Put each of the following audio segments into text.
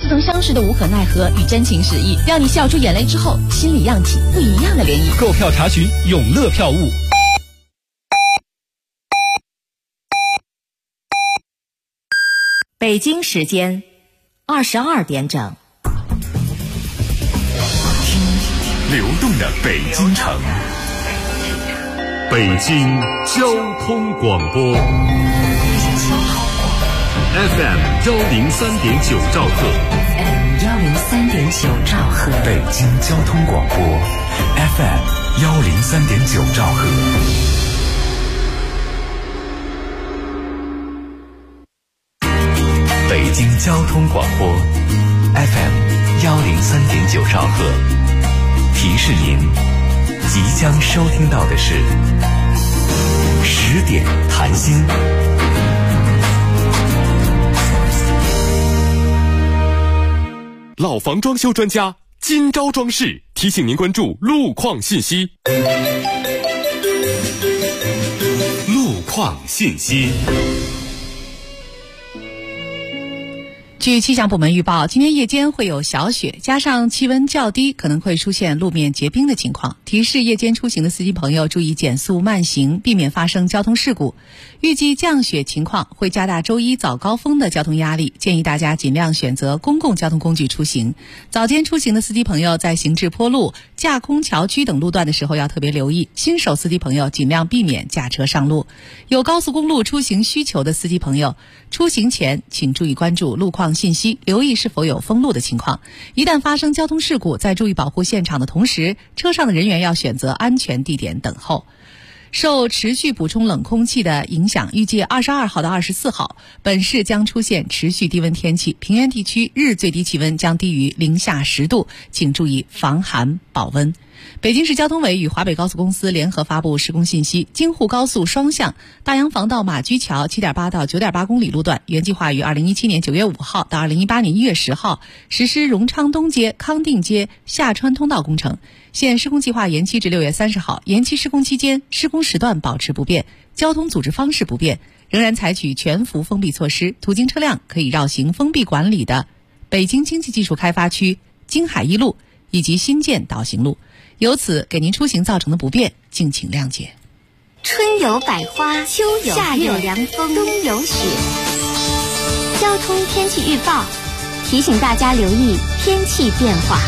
似曾相识的无可奈何与真情实意，让你笑出眼泪之后，心里漾起不一样的涟漪。 购票查询永乐票务。 北京时间22点整。 流动的北京城，北京交通广播 FM 103.9兆赫， 103.9兆赫， 北京交通广播 FM 103.9兆赫。北京交通广播 FM 103.9兆赫，提示您，即将收听到的是10点谈心。 老房装修专家金招装饰提醒您关注路况信息。路况信息。 据气象部门预报，今天夜间会有小雪，加上气温较低，可能会出现路面结冰的情况。提示夜间出行的司机朋友注意减速慢行，避免发生交通事故。预计降雪情况会加大周一早高峰的交通压力，建议大家尽量选择公共交通工具出行。早间出行的司机朋友在行至坡路、架空桥区等路段的时候要特别留意，新手司机朋友尽量避免驾车上路。有高速公路出行需求的司机朋友，出行前请注意关注路况信息，留意是否有封路的情况。一旦发生交通事故，在注意保护现场的同时，车上的人员要选择安全地点等候。受持续补充冷空气的影响，预计22号到24号，本市将出现持续低温天气，平原地区日最低气温将低于零下10度，请注意防寒保温。北京市交通委与华北高速公司联合发布施工信息，京沪高速双向大洋防道马驹桥 7.8 到 9.8 公里路段，原计划于2017年9月5号到2018年1月10号实施荣昌东街、康定街下穿通道工程，现施工计划延期至6月30号。延期施工期间，施工时段保持不变，交通组织方式不变，仍然采取全幅封闭措施，途经车辆可以绕行封闭管理的北京经济技术开发区京海一路以及新建导行路。由此给您出行造成的不便，敬请谅解。 春有百花，秋有夏有凉风，冬有雪。交通天气预报提醒大家留意天气变化。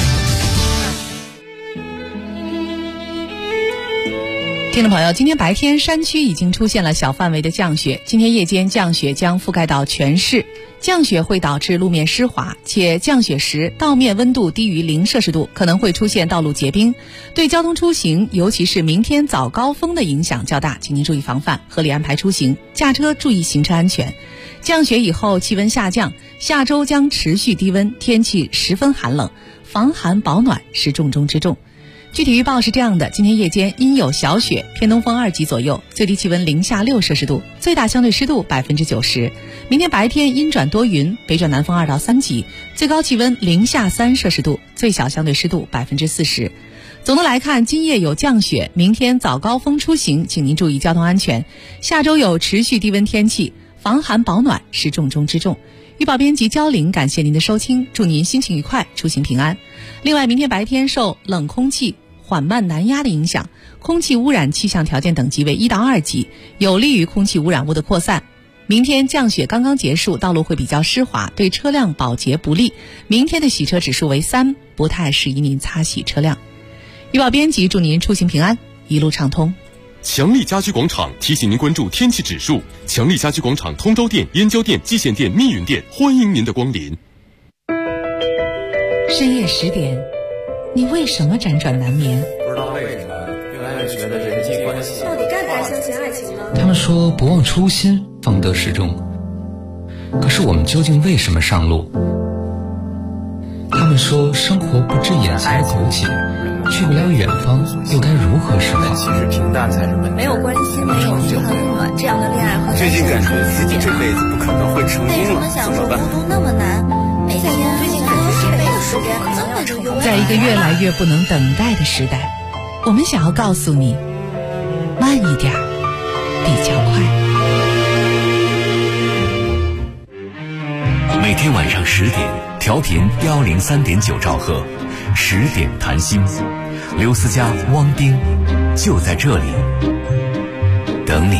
听众朋友，今天白天山区已经出现了小范围的降雪，今天夜间降雪将覆盖到全市。降雪会导致路面湿滑，且降雪时道面温度低于0摄氏度，可能会出现道路结冰，对交通出行，尤其是明天早高峰的影响较大，请您注意防范，合理安排出行，驾车注意行车安全。降雪以后气温下降，下周将持续低温，天气十分寒冷，防寒保暖是重中之重。具体预报是这样的，今天夜间阴有小雪，偏东风2级左右，最低气温零下6摄氏度，最大相对湿度90%。明天白天阴转多云，北转南风2到3级，最高气温零下3摄氏度，最小相对湿度40%。总的来看，今夜有降雪，明天早高峰出行，请您注意交通安全。下周有持续低温天气，防寒保暖是重中之重。预报编辑焦玲，感谢您的收听，祝您心情愉快，出行平安。另外，明天白天受冷空气缓慢南压的影响，空气污染气象条件等级为1到2级，有利于空气污染物的扩散。明天降雪刚刚结束，道路会比较湿滑，对车辆保洁不利。明天的洗车指数为3，不太适宜您擦洗车辆。预报编辑祝您出行平安，一路畅通。 强力家居广场提醒您关注天气指数。强力家居广场通州店、燕郊店、蓟县店、密云店欢迎您的光临。 深夜10点，你为什么辗转难眠？ 不知道为什么越来越觉得人际关系到底该不该相信爱情呢？ 他们说不忘初心，方得始终。可是我们究竟为什么上路？他们说生活不止眼前苟且，去不了远方，又该如何是好？ 其实平淡才是本质。 没有关系，没有很暖，这样的恋爱和最近感觉自己这辈子不可能会成功了，怎么办？ 孤独那么难，每天最近感觉这辈子时间可能要成功。 在一个越来越不能等待的时代，我们想要告诉你，慢一点，比较快。 每天晚上10点， 调频103.9兆赫，10点谈心，刘思佳、汪冰就在这里等你。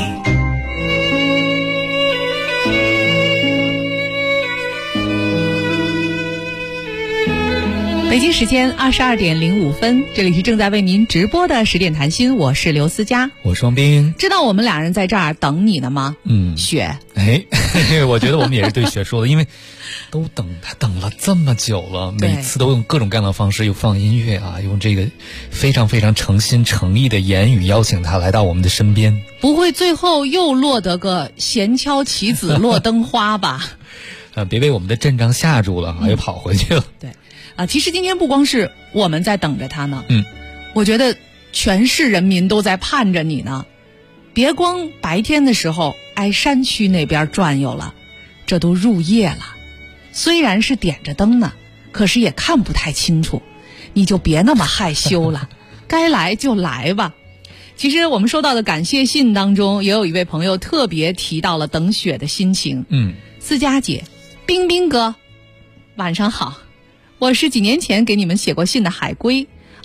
北京时间22点05分，这里是正在为您直播的10点谈心，我是刘思佳， 我是汪冰。 知道我们俩人在这儿等你呢吗？雪。 我觉得我们也是对雪说的，因为都等了这么久了，每次都用各种各样的方式，又放音乐啊，用这个非常非常诚心诚意的言语邀请他来到我们的身边。 不会最后又落得个闲敲棋子落灯花吧？ 别被我们的阵仗吓住了，又跑回去了。 对。其实今天不光是我们在等着他呢，我觉得全市人民都在盼着你呢。别光白天的时候挨山区那边转悠了，这都入夜了，虽然是点着灯呢，可是也看不太清楚，你就别那么害羞了，该来就来吧。其实我们收到的感谢信当中，也有一位朋友特别提到了等雪的心情。思佳姐，冰冰哥，晚上好。我是几年前给你们写过信的海龟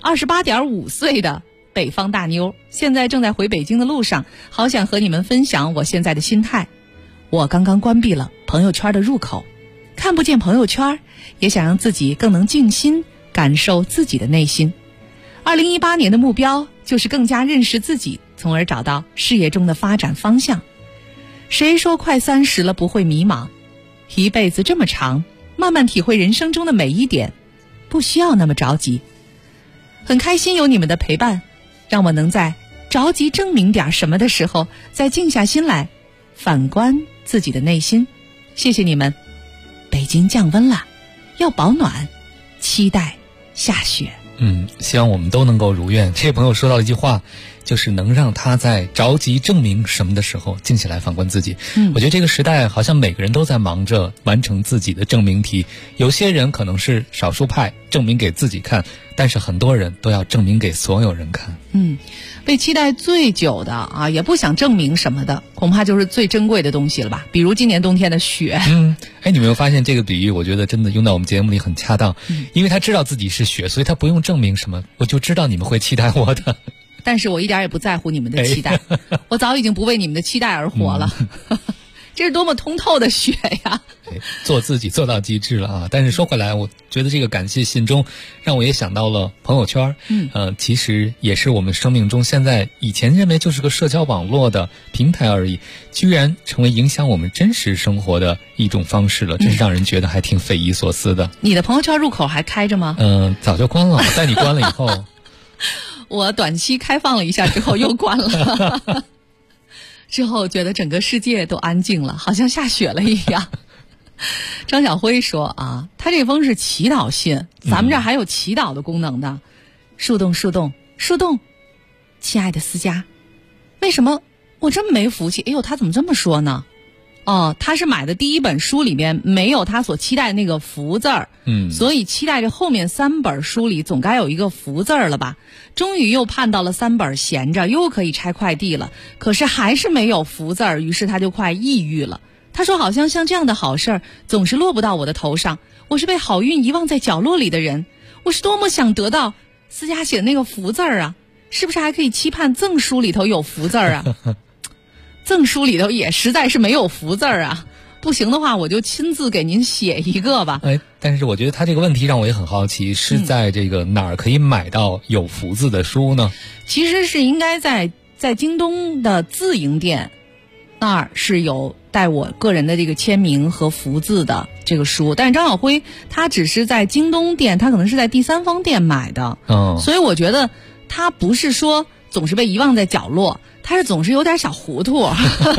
，28.5岁的北方大妞，现在正在回北京的路上，好想和你们分享我现在的心态。我刚刚关闭了朋友圈的入口，看不见朋友圈，也想让自己更能静心感受自己的内心。2018年的目标就是更加认识自己，从而找到事业中的发展方向。谁说快30了不会迷茫？一辈子这么长，慢慢体会人生中的每一点，不需要那么着急。很开心有你们的陪伴，让我能在着急证明点什么的时候，再静下心来反观自己的内心。谢谢你们。北京降温了，要保暖，期待下雪。 希望我们都能够如愿。这位朋友说到一句话，就是能让他在着急证明什么的时候静下来反观自己。我觉得这个时代好像每个人都在忙着完成自己的证明题，有些人可能是少数派，证明给自己看，但是很多人都要证明给所有人看。被期待最久的啊，也不想证明什么的，恐怕就是最珍贵的东西了吧，比如今年冬天的雪。你没有发现这个比喻，我觉得真的用到我们节目里很恰当。因为他知道自己是雪，所以他不用证明什么，我就知道你们会期待我的。 但是我一点也不在乎你们的期待，我早已经不为你们的期待而活了。这是多么通透的雪呀！ 做自己做到极致了啊！但是说回来，我觉得这个感谢信中，让我也想到了朋友圈。其实也是我们生命中现在以前认为就是个社交网络的平台而已，居然成为影响我们真实生活的一种方式了，真是让人觉得还挺匪夷所思的。 你的朋友圈入口还开着吗？ 早就关了，在你关了以后， 我短期开放了一下之后又关了。之后觉得整个世界都安静了，好像下雪了一样。张小辉说啊，他这封是祈祷信，咱们这儿还有祈祷的功能的。树洞树洞树洞，亲爱的思佳，为什么我这么没福气？哎呦，他怎么这么说呢？他是买的第一本书里面没有他所期待的那个福字儿，所以期待着后面3本书里总该有一个福字儿了吧。终于又盼到了3本闲着，又可以拆快递了，可是还是没有福字儿，于是他就快抑郁了。他说好像这样的好事儿总是落不到我的头上，我是被好运遗忘在角落里的人，我是多么想得到思佳写的那个福字儿啊，是不是还可以期盼赠书里头有福字儿啊？赠书里头也实在是没有福字儿啊，不行的话我就亲自给您写一个吧。 但是我觉得他这个问题让我也很好奇，是在这个哪儿可以买到有福字的书呢？ 其实是应该在京东的自营店那儿是有带我个人的这个签名和福字的这个书，但是张小辉他只是在京东店，他可能是在第三方店买的。所以我觉得他不是说总是被遗忘在角落，他是总是有点小糊涂。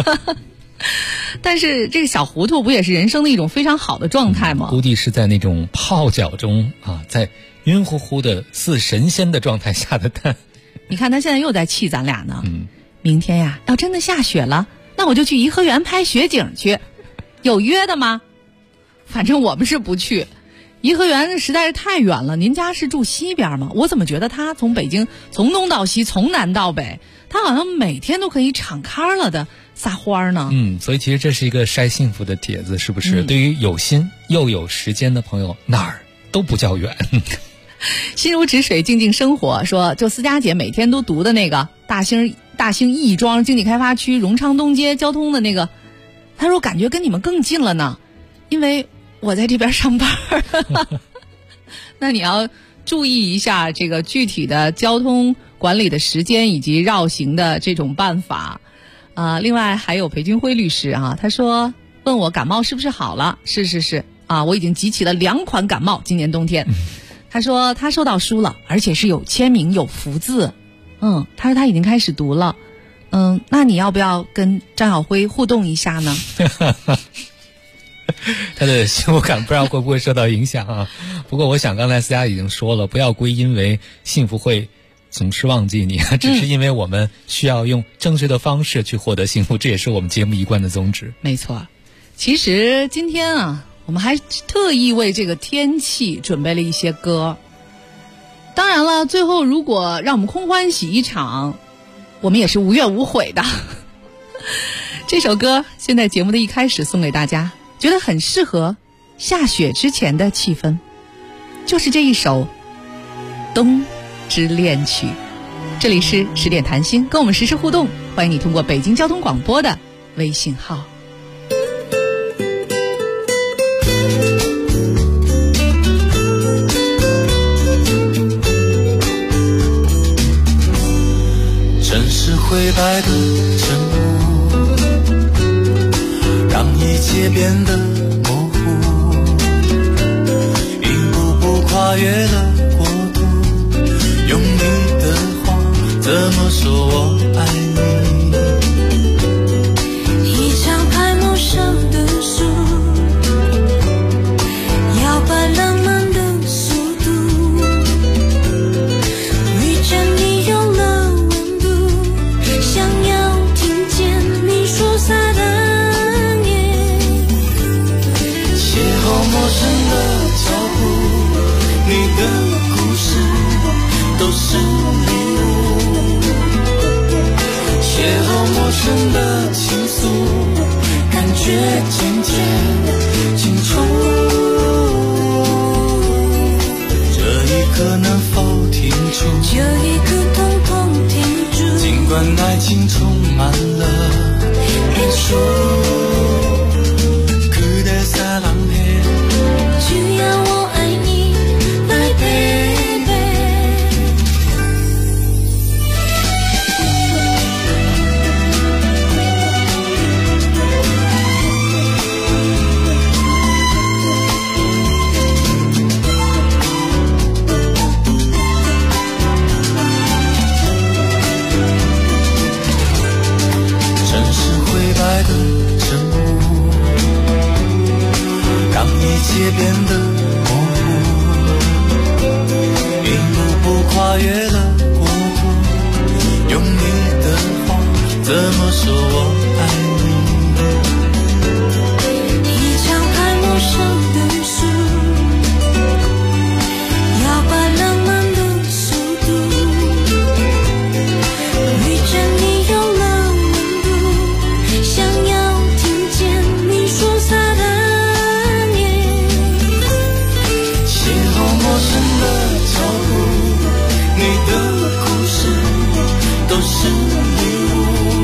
但是这个小糊涂不也是人生的一种非常好的状态吗？ 估计是在那种泡脚中啊，在晕乎乎的似神仙的状态下的蛋。 你看他现在又在气咱俩呢。明天呀，要真的下雪了，那我就去颐和园拍雪景去。有约的吗？反正我们是不去。颐和园实在是太远了，您家是住西边吗？我怎么觉得他从北京从东到西从南到北，他好像每天都可以敞开了的撒欢呢？ 所以其实这是一个晒幸福的帖子，是不是？对于有心又有时间的朋友，哪儿都不叫远。 心如止水，静静生活说，就思佳姐每天都读的那个大兴亦庄经济开发区荣昌东街交通的那个，他说感觉跟你们更近了呢，因为我在这边上班。那你要注意一下这个具体的交通管理的时间以及绕行的这种办法。另外还有裴军辉律师啊，他说问我感冒是不是好了？是啊，我已经集齐了2款感冒，今年冬天。他说他收到书了，而且是有签名有福字。他说他已经开始读了。那你要不要跟张晓辉互动一下呢？ 他的幸福感不知道会不会受到影响啊？不过我想刚才思佳已经说了，不要归因为幸福会总是忘记你，只是因为我们需要用正确的方式去获得幸福，这也是我们节目一贯的宗旨。 没错，其实今天啊，我们还特意为这个天气准备了一些歌。当然了，最后如果让我们空欢喜一场，我们也是无怨无悔的。这首歌现在节目的一开始送给大家，觉得很适合下雪之前的气氛，就是这一首《冬之恋曲》。这里是10点谈心，跟我们实时互动，欢迎你通过北京交通广播的微信号。 城市灰白的沉默，让一切变得模糊，一步步跨越了国度，用你的话怎么说我爱你？ 一张拍陌生的书，摇摆浪漫的速度，遇见你有了温度，想要听见你说撒的念， 邂逅陌生的脚步，你的故事都是礼物，邂逅陌生的情愫，感觉渐渐清楚，这一刻能否停住？ 这一刻统统停住， 尽管爱情充满了变数，그대 사랑해， 只要我爱你 My baby。 城市灰白的沉默，让一切变得模糊，一步步跨越了国度，用你的话怎么说我爱你？ 一张拍陌生的书，摇摆浪漫的速度，遇见你有了温度，想要听见你说撒的念， 邂逅陌生的脚步，你的故事都是礼物，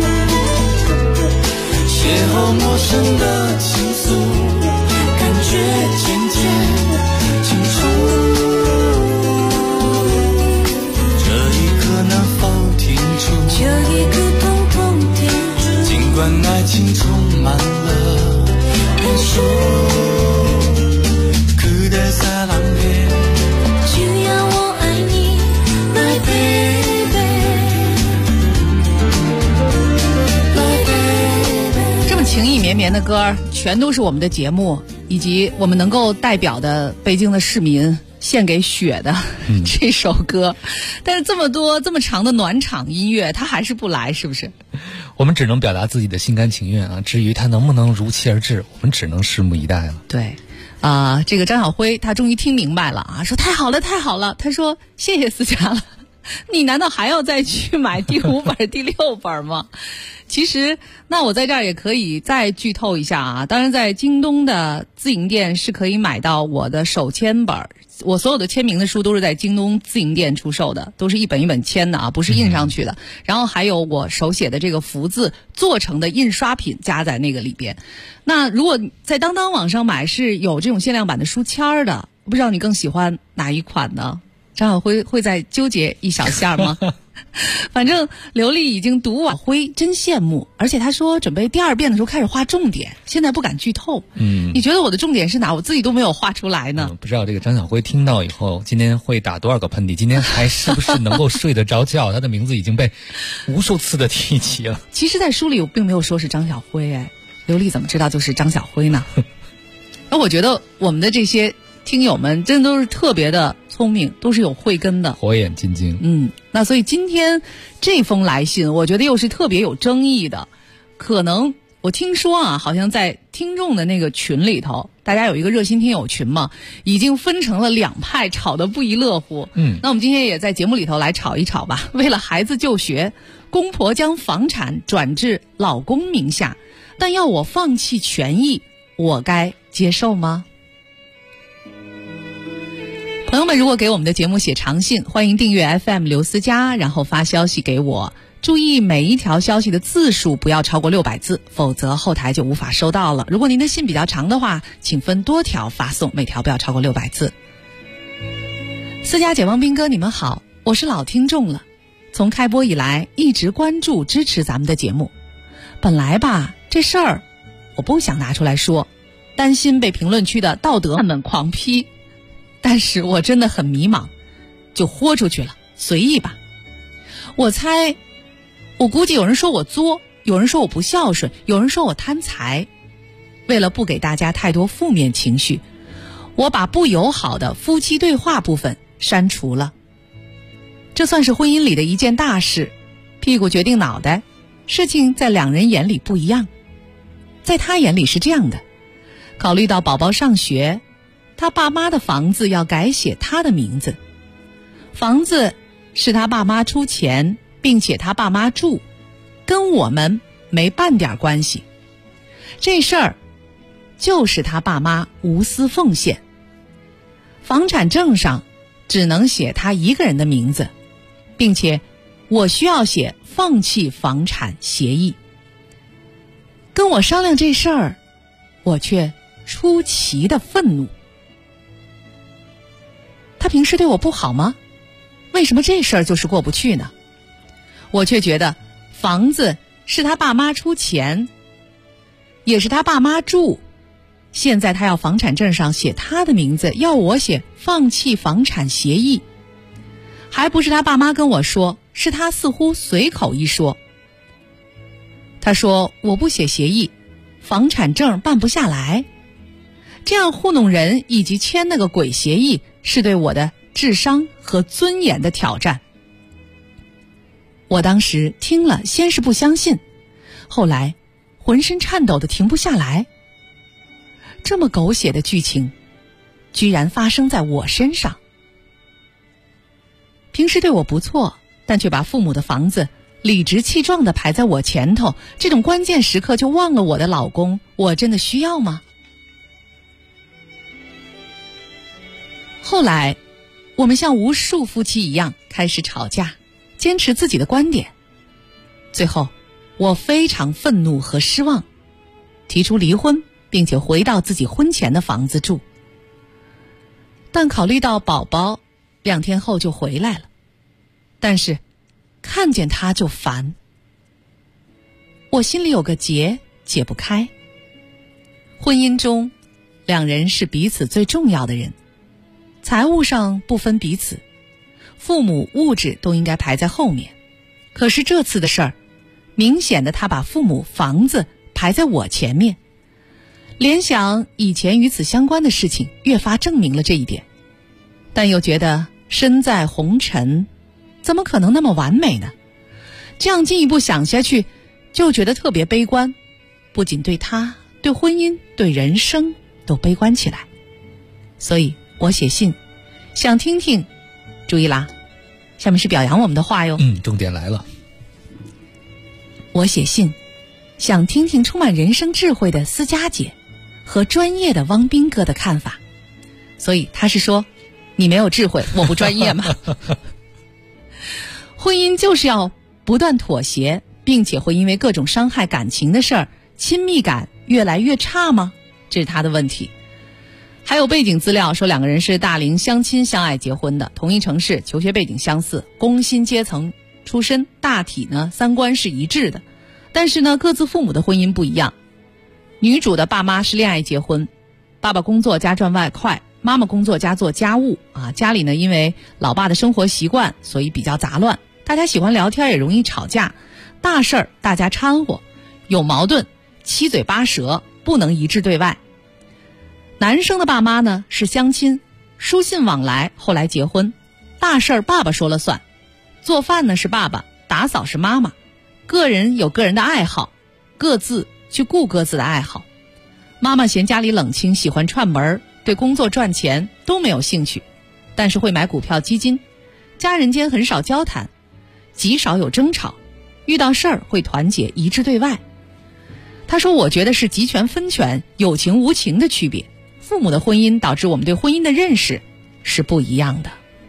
邂逅陌生的情愫，感觉渐渐清楚，这一刻能否停住？ 这一刻统统停住， 尽管爱情充满了变数，그대 사랑해， 只要我爱你 My baby My baby。 这么情意绵绵的歌，全都是我们的节目以及我们能够代表的北京的市民献给雪的这首歌。但是这么多这么长的暖场音乐，它还是不来，是不是？ 我们只能表达自己的心甘情愿啊，至于它能不能如期而至，我们只能拭目以待了。 对，这个张晓辉他终于听明白了啊，说太好了太好了，他说谢谢思佳了。 你难道还要再去买第5本、第6本吗？其实，那我在这儿也可以再剧透一下啊。当然，在京东的自营店是可以买到我的手签本，我所有的签名的书都是在京东自营店出售的，都是一本一本签的啊，不是印上去的。然后还有我手写的这个福字做成的印刷品加在那个里边。那如果在当当网上买是有这种限量版的书签的，不知道你更喜欢哪一款呢？张晓辉会再纠结一小下吗？反正刘丽已经读完，辉真羡慕，而且他说准备第2遍的时候开始画重点，现在不敢剧透。你觉得我的重点是哪？我自己都没有画出来呢。 不知道这个张晓辉听到以后，今天会打多少个喷嚏？今天还是不是能够睡得着觉？他的名字已经被无数次的提起了。 其实，在书里我并没有说是张晓辉，刘丽怎么知道就是张晓辉呢？那我觉得我们的这些听友们真的都是特别的聪明，都是有慧根的， 火眼金睛。 那所以今天这封来信我觉得又是特别有争议的。可能我听说啊，好像在听众的那个群里头，大家有一个热心听友群嘛，已经分成了2派，吵得不亦乐乎。那我们今天也在节目里头来吵一吵吧。为了孩子就学，公婆将房产转至老公名下，但要我放弃权益，我该接受吗？朋友们，如果给我们的节目写长信，欢迎订阅 FM 刘思佳，然后发消息给我。注意每一条消息的字数不要超过600字，否则后台就无法收到了。如果您的信比较长的话，请分多条发送，每条不要超过600字。思佳姐、汪斌哥，你们好，我是老听众了，从开播以来一直关注支持咱们的节目。本来吧，这事儿我不想拿出来说，担心被评论区的道德们狂批。但是我真的很迷茫，就豁出去了，随意吧。我估计有人说我作，有人说我不孝顺，有人说我贪财。为了不给大家太多负面情绪，我把不友好的夫妻对话部分删除了。这算是婚姻里的一件大事，屁股决定脑袋，事情在2人眼里不一样。在他眼里是这样的，考虑到宝宝上学，他爸妈的房子要改写他的名字，房子是他爸妈出钱，并且他爸妈住，跟我们没半点关系。这事儿就是他爸妈无私奉献。房产证上只能写他一个人的名字，并且我需要写放弃房产协议。跟我商量这事儿，我却出奇的愤怒。他平时对我不好吗？为什么这事儿就是过不去呢？我却觉得房子是他爸妈出钱，也是他爸妈住，现在他要房产证上写他的名字，要我写放弃房产协议，还不是他爸妈跟我说，是他似乎随口一说。他说我不写协议，房产证办不下来，这样糊弄人以及签那个鬼协议是对我的智商和尊严的挑战。我当时听了，先是不相信，后来浑身颤抖的停不下来。这么狗血的剧情居然发生在我身上。平时对我不错，但却把父母的房子理直气壮地排在我前头，这种关键时刻就忘了我的老公，我真的需要吗？后来我们像无数夫妻一样开始吵架，坚持自己的观点。最后我非常愤怒和失望，提出离婚，并且回到自己婚前的房子住。但考虑到宝宝2天后就回来了，但是看见他就烦，我心里有个结解不开。婚姻中2人是彼此最重要的人，财务上不分彼此，父母物质都应该排在后面。可是这次的事儿，明显的他把父母房子排在我前面。联想以前与此相关的事情，越发证明了这一点，但又觉得身在红尘，怎么可能那么完美呢？这样进一步想下去，就觉得特别悲观，不仅对他、对婚姻、对人生都悲观起来。所以我写信想听听，注意啦， 下面是表扬我们的话哟。 重点来了。 我写信想听听充满人生智慧的思佳姐和专业的汪斌哥的看法，所以他是说你没有智慧，我不专业吗？婚姻就是要不断妥协，并且会因为各种伤害感情的事儿，亲密感越来越差吗？这是他的问题。还有背景资料说，两个人是大龄相亲相爱结婚的，同一城市，求学背景相似，工薪阶层出身，大体呢三观是一致的。但是呢，各自父母的婚姻不一样。女主的爸妈是恋爱结婚，爸爸工作加赚外快，妈妈工作加做家务啊。家里呢，因为老爸的生活习惯，所以比较杂乱。大家喜欢聊天，也容易吵架，大事儿大家掺和，有矛盾，七嘴八舌，不能一致对外。男生的爸妈呢是相亲，书信往来，后来结婚，大事儿爸爸说了算，做饭呢是爸爸，打扫是妈妈，个人有个人的爱好，各自去顾各自的爱好。妈妈嫌家里冷清，喜欢串门，对工作赚钱都没有兴趣，但是会买股票基金。家人间很少交谈，极少有争吵，遇到事儿会团结一致对外。他说，我觉得是集权分权，有情无情的区别。父母的婚姻导致我们对婚姻的认识是不一样的。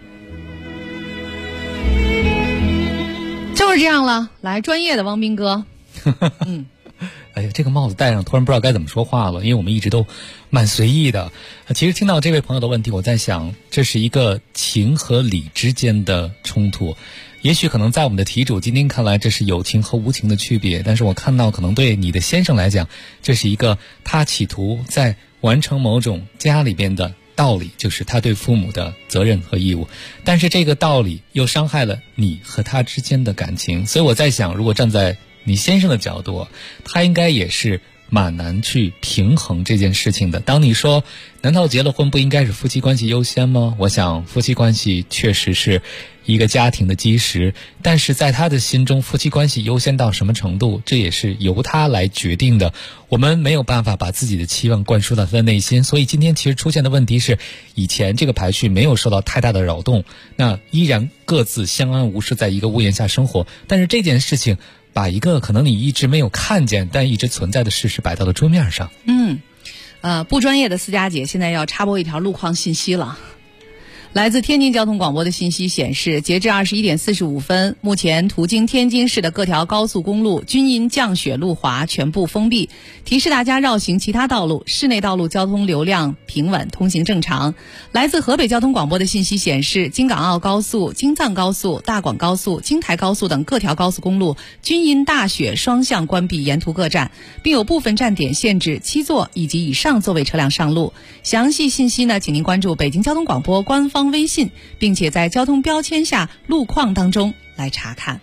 就是这样了。来，专业的汪斌哥。 哎呀，这个帽子戴上突然不知道该怎么说话了，因为我们一直都蛮随意的。其实听到这位朋友的问题，我在想，这是一个情和理之间的冲突。也许可能在我们的题主今天看来，这是有情和无情的区别，但是我看到可能对你的先生来讲，这是一个他企图在完成某种家里边的道理，就是他对父母的责任和义务，但是这个道理又伤害了你和他之间的感情。所以我在想，如果站在你先生的角度，他应该也是蛮难去平衡这件事情的。当你说难道结了婚不应该是夫妻关系优先吗？我想夫妻关系确实是一个家庭的基石，但是在他的心中，夫妻关系优先到什么程度，这也是由他来决定的。我们没有办法把自己的期望灌输到他的内心，所以今天其实出现的问题是，以前这个排序没有受到太大的扰动，那依然各自相安无事在一个屋檐下生活，但是这件事情把一个可能你一直没有看见但一直存在的事实摆到了桌面上。 不专业的思佳姐现在要插播一条路况信息了。来自天津交通广播的信息显示，截至21点45分，目前途经天津市的各条高速公路均因降雪路滑全部封闭，提示大家绕行其他道路，市内道路交通流量平稳，通行正常。来自河北交通广播的信息显示，京港澳高速、京藏高速、大广高速、京台高速等各条高速公路均因大雪双向关闭沿途各站，并有部分站点限制7座以及以上座位车辆上路。详细信息呢，请您关注北京交通广播官方微信，并且在交通标签下路况当中来查看。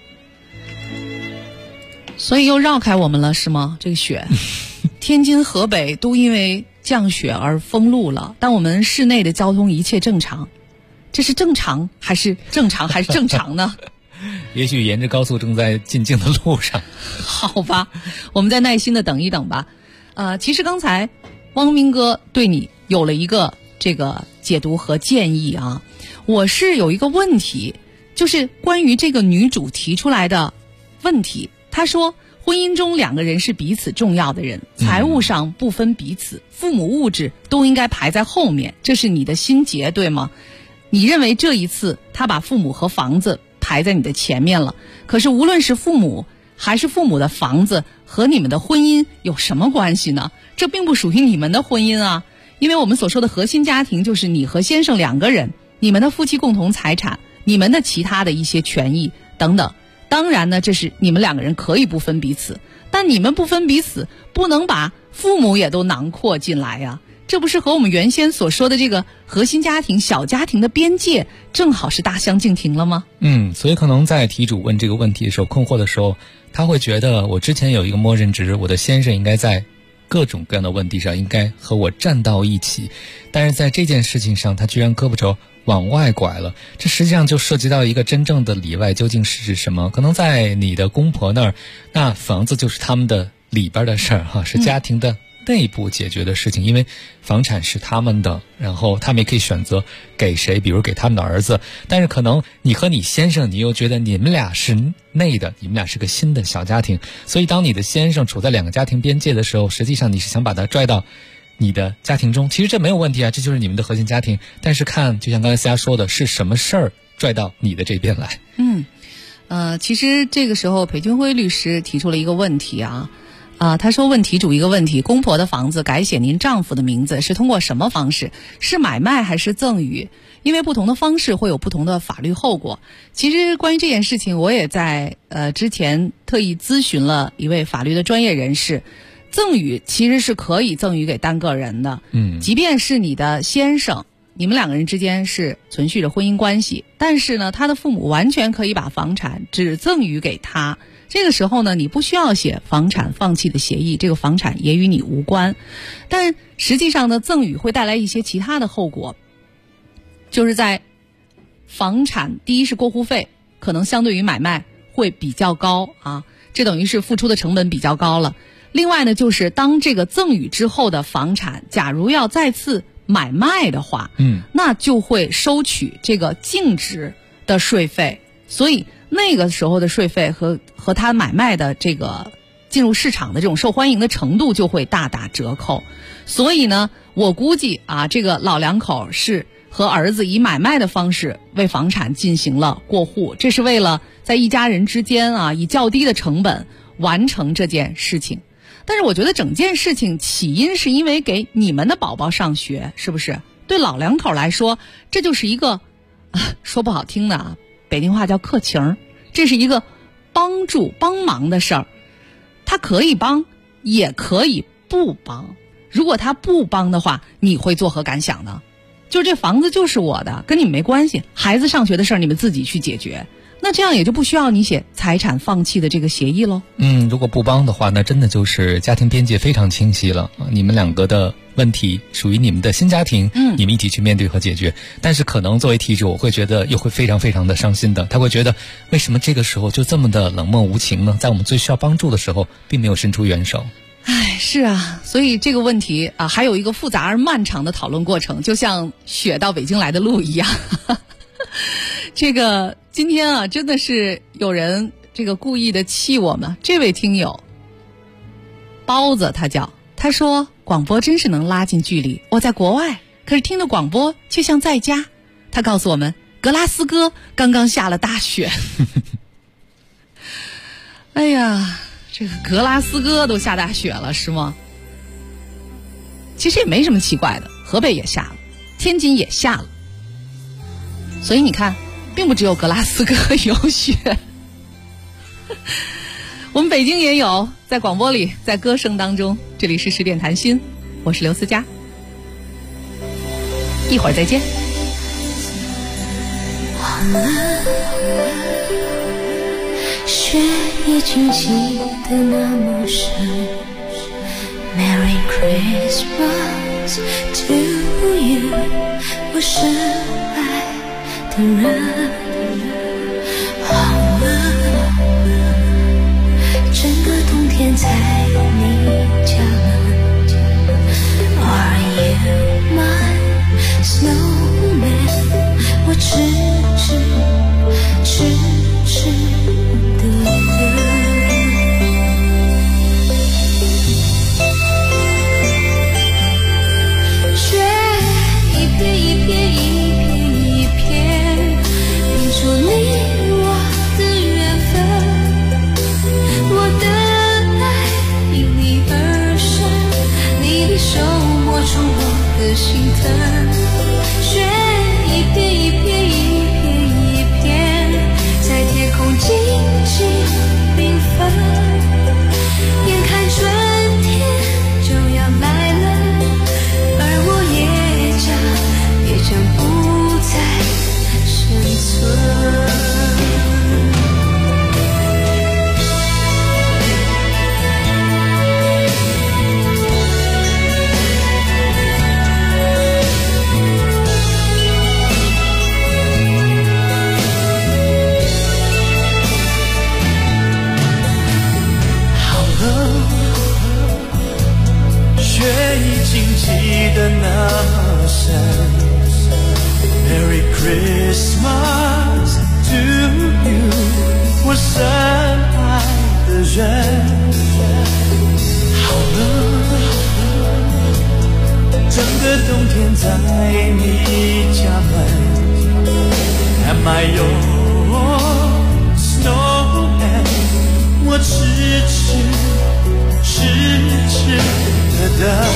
所以又绕开我们了是吗？这个雪天津河北都因为降雪而封路了，但我们市内的交通一切正常，这是正常还是正常呢？ 也许沿着高速正在进京的路上。 好吧，我们再耐心的等一等吧。其实刚才汪明哥对你有了一个这个解读和建议啊，我是有一个问题，就是关于这个女主提出来的问题。她说婚姻中两个人是彼此重要的人，财务上不分彼此，父母物质都应该排在后面，这是你的心结对吗？你认为这一次他把父母和房子排在你的前面了，可是无论是父母还是父母的房子和你们的婚姻有什么关系呢？这并不属于你们的婚姻啊，因为我们所说的核心家庭就是你和先生两个人，你们的夫妻共同财产，你们的其他的一些权益等等。当然呢，这是你们两个人可以不分彼此，但你们不分彼此，不能把父母也都囊括进来呀。这不是和我们原先所说的这个核心家庭、小家庭的边界正好是大相径庭了吗？ 所以可能在题主问这个问题的时候，困惑的时候，他会觉得我之前有一个默认值，我的先生应该在各种各样的问题上应该和我站到一起，但是在这件事情上他居然胳膊肘往外拐了，这实际上就涉及到一个真正的里外究竟是指什么。可能在你的公婆那儿，那房子就是他们的里边的事儿哈，是家庭的内部解决的事情，因为房产是他们的，然后他们也可以选择给谁，比如给他们的儿子，但是可能你和你先生，你又觉得你们俩是内的，你们俩是个新的小家庭，所以当你的先生处在两个家庭边界的时候，实际上你是想把他拽到你的家庭中，其实这没有问题啊，这就是你们的核心家庭，但是看就像刚才思佳说的，是什么事儿拽到你的这边来。 其实这个时候裴军辉律师提出了一个问题他说问题主一个问题，公婆的房子改写您丈夫的名字是通过什么方式？是买卖还是赠与？因为不同的方式会有不同的法律后果。其实关于这件事情，我也在之前特意咨询了一位法律的专业人士。赠与其实是可以赠与给单个人的，即便是你的先生，你们两个人之间是存续着婚姻关系，但是呢，他的父母完全可以把房产只赠与给他。这个时候呢，你不需要写房产放弃的协议，这个房产也与你无关。但实际上呢，赠与会带来一些其他的后果，就是在房产，第一是过户费可能相对于买卖会比较高这等于是付出的成本比较高了。另外呢，就是当这个赠与之后的房产，假如要再次买卖的话，那就会收取这个净值的税费，所以那个时候的税费和他买卖的这个进入市场的这种受欢迎的程度就会大打折扣。所以呢，我估计这个老两口是和儿子以买卖的方式为房产进行了过户，这是为了在一家人之间以较低的成本完成这件事情。但是我觉得整件事情起因是因为给你们的宝宝上学，是不是？对老两口来说，这就是一个说不好听的北京话叫客情，这是一个帮助帮忙的事儿。他可以帮，也可以不帮。如果他不帮的话，你会作何感想呢？就这房子就是我的，跟你们没关系，孩子上学的事儿你们自己去解决。那这样也就不需要你写财产放弃的这个协议喽。 如果不帮的话，那真的就是家庭边界非常清晰了。你们两个的问题属于你们的新家庭，你们一起去面对和解决。但是可能作为题主，我会觉得又会非常非常的伤心的。他会觉得为什么这个时候就这么的冷漠无情呢？在我们最需要帮助的时候，并没有伸出援手。 是啊，所以这个问题还有一个复杂而漫长的讨论过程，就像雪到北京来的路一样。这个今天真的是有人这个故意的气我们。这位听友包子他说广播真是能拉近距离，我在国外，可是听的广播却像在家。他告诉我们格拉斯哥刚刚下了大雪。哎呀，这个格拉斯哥都下大雪了是吗？其实也没什么奇怪的，河北也下了，天津也下了，所以你看并不只有格拉斯哥有雪，我们北京也有，在广播里，在歌声当中。这里是十点谈心，我是刘思佳，一会儿再见。 雪已经积得那么深 Merry Christmas to you 我深爱的人，好了，整个冬天在你家门 Are you my snowman 我痴的雪一片一片一片一片，拼出你在你家门。Am I your snowman？ 我痴痴的等。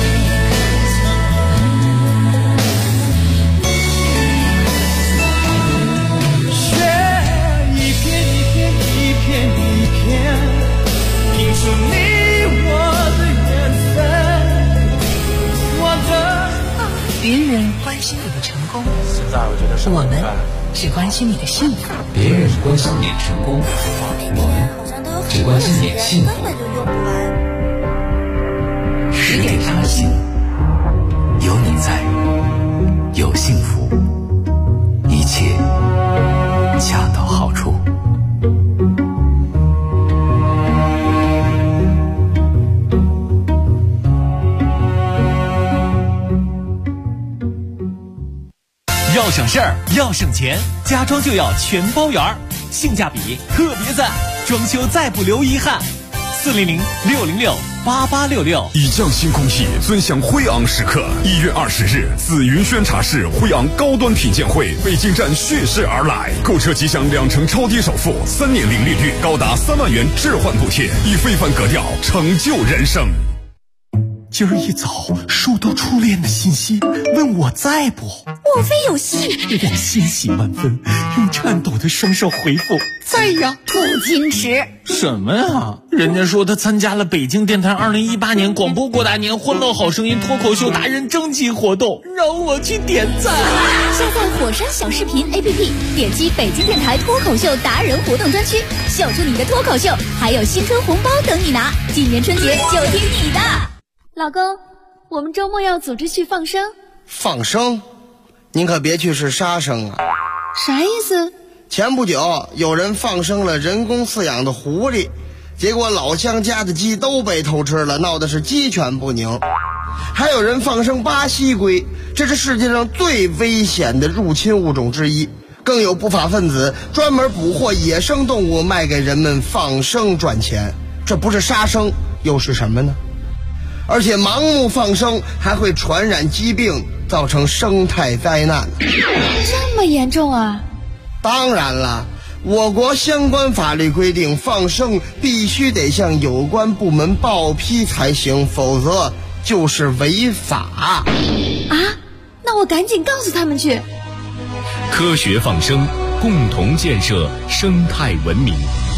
雪一片一片一片一片，拼出你我的缘分。我的别人关心你的成功， 现在我觉得我们只关心你的幸福。 别人关心你的成功，我们只关心你的幸福。10点上的心，有你在，有幸福，一切恰到好处。 要省事儿，要省钱，家装就要全包圆儿，性价比特别赞，装修再不留遗憾。400-606-8866。 以匠心工艺，尊享辉昂时刻。1月20日，紫云轩茶室辉昂高端品鉴会北京站蓄势而来，购车即享2成超低首付，3年零利率，高达3万元置换补贴，以非凡格调成就人生。 今儿一早收到初恋的信息，问我在不？ 莫非有戏？ 我欣喜万分，用颤抖的双手回复在呀。 不矜持什么呀？人家说他参加了北京电台2018年广播过大年欢乐好声音脱口秀达人征集活动，让我去点赞。 下载火山小视频 APP， 点击北京电台脱口秀达人活动专区，秀出你的脱口秀，还有新春红包等你拿。今年春节就听你的。 老公，我们周末要组织去放生。 放生？您可别去是杀生啊！ 啥意思？ 前不久有人放生了人工饲养的狐狸，结果老乡家的鸡都被偷吃了，闹的是鸡犬不宁。还有人放生巴西龟，这是世界上最危险的入侵物种之一。更有不法分子专门捕获野生动物卖给人们放生赚钱，这不是杀生又是什么呢？而且盲目放生还会传染疾病，造成生态灾难。 这么严重啊？ 当然了，我国相关法律规定，放生必须得向有关部门报批才行，否则就是违法。 啊？那我赶紧告诉他们去。 科学放生，共同建设生态文明。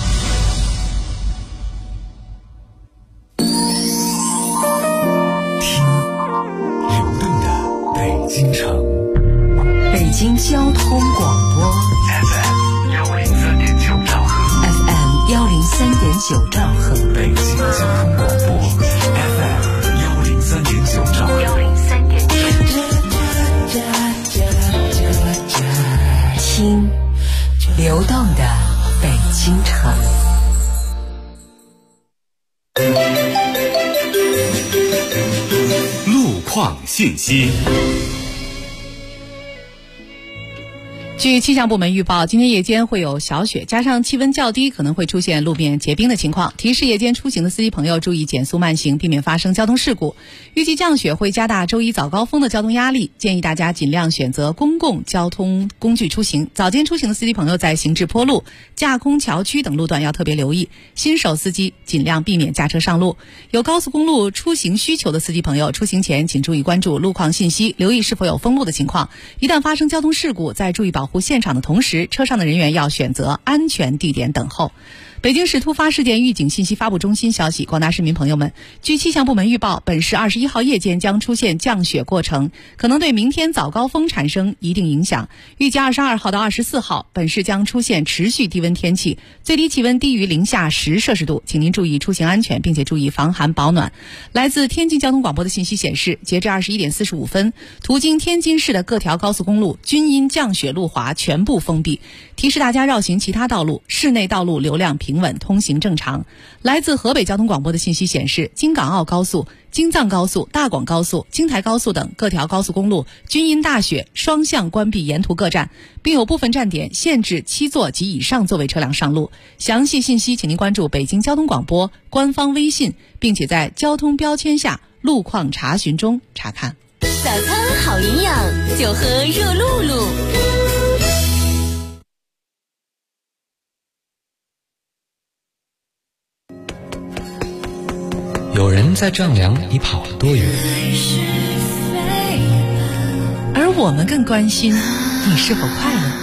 京城， 北京交通广播 FM 103.9兆赫 FM 103.9兆赫， 北京交通广播 FM 103.9兆赫听流动的北京城。 路况信息。 据气象部门预报，今天夜间会有小雪，加上气温较低，可能会出现路面结冰的情况。提示夜间出行的司机朋友注意减速慢行，避免发生交通事故。预计降雪会加大周一早高峰的交通压力，建议大家尽量选择公共交通工具出行。早间出行的司机朋友在行至坡路、架空桥区等路段要特别留意，新手司机尽量避免驾车上路。有高速公路出行需求的司机朋友，出行前请注意关注路况信息，留意是否有封路的情况。一旦发生交通事故，在注意保护现场的同时，车上的人员要选择安全地点等候。北京市突发事件预警信息发布中心消息，广大市民朋友们，据气象部门预报，本市21号夜间将出现降雪过程，可能对明天早高峰产生一定影响。预计22号到24号，本市将出现持续低温天气，最低气温低于零下10摄氏度，请您注意出行安全，并且注意防寒保暖。来自天津交通广播的信息显示，截至21点45分，途经天津市的各条高速公路均因降雪路滑全部封闭，提示大家绕行其他道路，市内道路流量平稳，通行正常。来自河北交通广播的信息显示，京港澳高速、京藏高速、大广高速、京台高速等各条高速公路均因大雪双向关闭沿途各站，并有部分站点限制7座及以上座位车辆上路。详细信息请您关注北京交通广播官方微信，并且在交通标签下路况查询中查看。 早餐好营养，就喝热露露。 有人在丈量你跑了多远， 而我们更关心你是否快乐。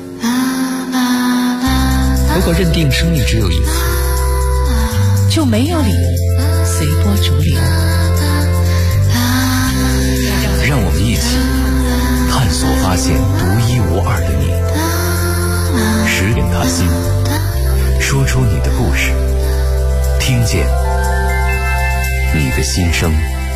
如果认定生命只有一次， 就没有理由随波逐流。 让我们一起探索发现独一无二的你。10点他心，说出你的故事，听见你的心声。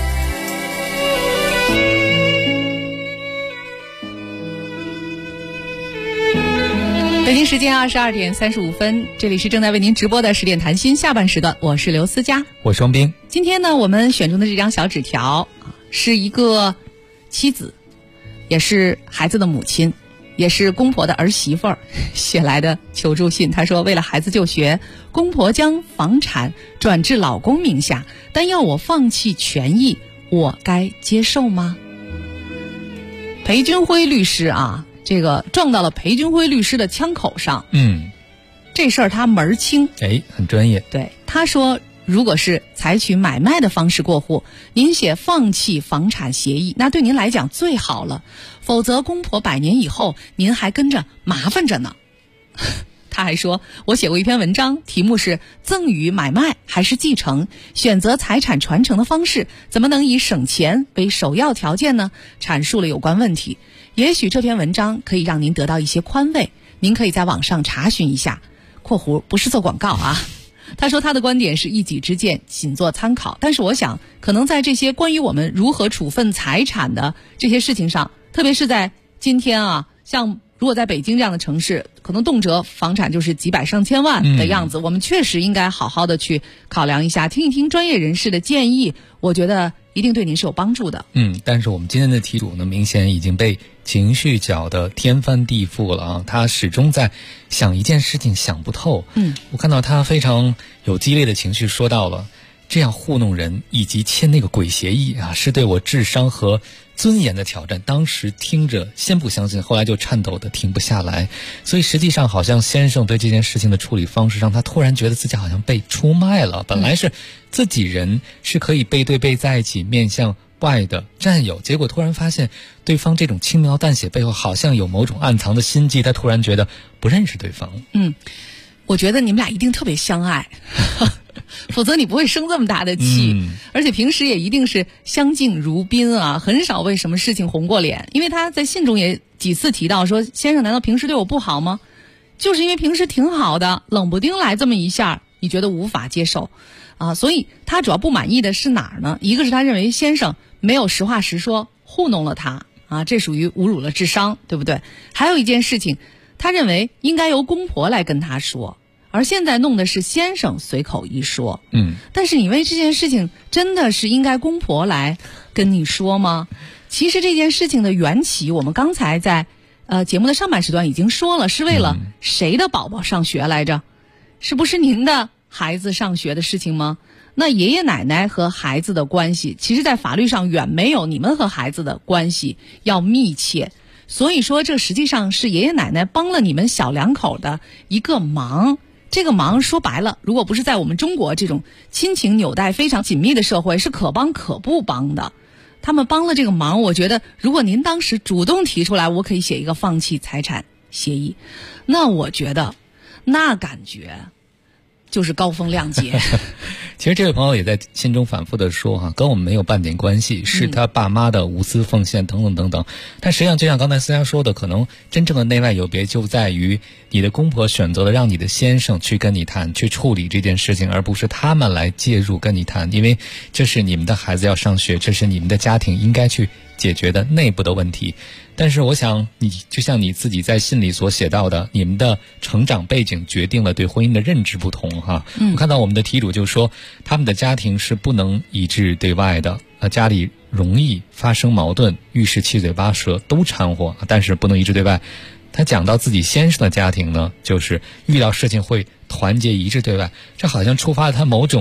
北京时间22点35分，这里是正在为您直播的10点谈心下半时段，我是刘思佳， 我是双冰。 今天呢，我们选中的这张小纸条是一个妻子，也是孩子的母亲，也是公婆的儿媳妇儿写来的求助信。她说，为了孩子就学，公婆将房产转至老公名下，但要我放弃权益，我该接受吗？裴军辉律师啊，这个撞到了裴军辉律师的枪口上。这事儿他门儿清， 很专业。 对，他说，如果是采取买卖的方式过户，您写放弃房产协议，那对您来讲最好了，否则公婆100年以后您还跟着麻烦着呢。他还说，我写过一篇文章，题目是赠与买卖还是继承，选择财产传承的方式怎么能以省钱为首要条件呢？阐述了有关问题，也许这篇文章可以让您得到一些宽慰，您可以在网上查询一下（括弧不是做广告啊）。他说他的观点是一己之见，仅做参考，但是我想可能在这些关于我们如何处分财产的这些事情上，特别是在今天啊，像如果在北京这样的城市，可能动辄房产就是几百上千万的样子，我们确实应该好好的去考量一下，听一听专业人士的建议，我觉得一定对您是有帮助的。 但是我们今天的题主呢，明显已经被情绪搅得天翻地覆了啊！他始终在想一件事情想不透。我看到他非常有激烈的情绪，说到了这样糊弄人以及签那个鬼协议啊，是对我智商和尊严的挑战。当时听着先不相信，后来就颤抖的停不下来。所以实际上好像先生对这件事情的处理方式，让他突然觉得自己好像被出卖了。本来是自己人，是可以背对背在一起面向外的战友，结果突然发现对方这种轻描淡写背后好像有某种暗藏的心机，他突然觉得不认识对方。 我觉得你们俩一定特别相爱否则你不会生这么大的气，而且平时也一定是相敬如宾啊，很少为什么事情红过脸。因为他在信中也几次提到说，先生难道平时对我不好吗？就是因为平时挺好的，冷不丁来这么一下，你觉得无法接受啊。所以他主要不满意的是哪儿呢？一个是他认为先生没有实话实说，糊弄了他啊，这属于侮辱了智商，对不对？还有一件事情，他认为应该由公婆来跟他说，而现在弄的是先生随口一说。但是你为这件事情真的是应该公婆来跟你说吗？其实这件事情的缘起，我们刚才在节目的上半时段已经说了，是为了谁的宝宝上学来着？是不是您的孩子上学的事情吗？那爷爷奶奶和孩子的关系，其实在法律上远没有你们和孩子的关系要密切。所以说这实际上是爷爷奶奶帮了你们小两口的一个忙。这个忙说白了，如果不是在我们中国这种亲情纽带非常紧密的社会，是可帮可不帮的。他们帮了这个忙，我觉得如果您当时主动提出来，我可以写一个放弃财产协议，那我觉得那感觉就是高风亮节。 其实这位朋友也在信中反复的说跟我们没有半点关系，是他爸妈的无私奉献等等等等。但实际上就像刚才思佳说的，可能真正的内外有别就在于你的公婆选择了让你的先生去跟你谈，去处理这件事情，而不是他们来介入跟你谈，因为这是你们的孩子要上学，这是你们的家庭应该去解决的内部的问题。但是我想你就像你自己在信里所写到的，你们的成长背景决定了对婚姻的认知不同我看到我们的题主就说他们的家庭是不能一致对外的，家里容易发生矛盾，遇事七嘴八舌都掺和，但是不能一致对外。他讲到自己先生的家庭呢，就是遇到事情会团结一致对外，这好像触发了他某种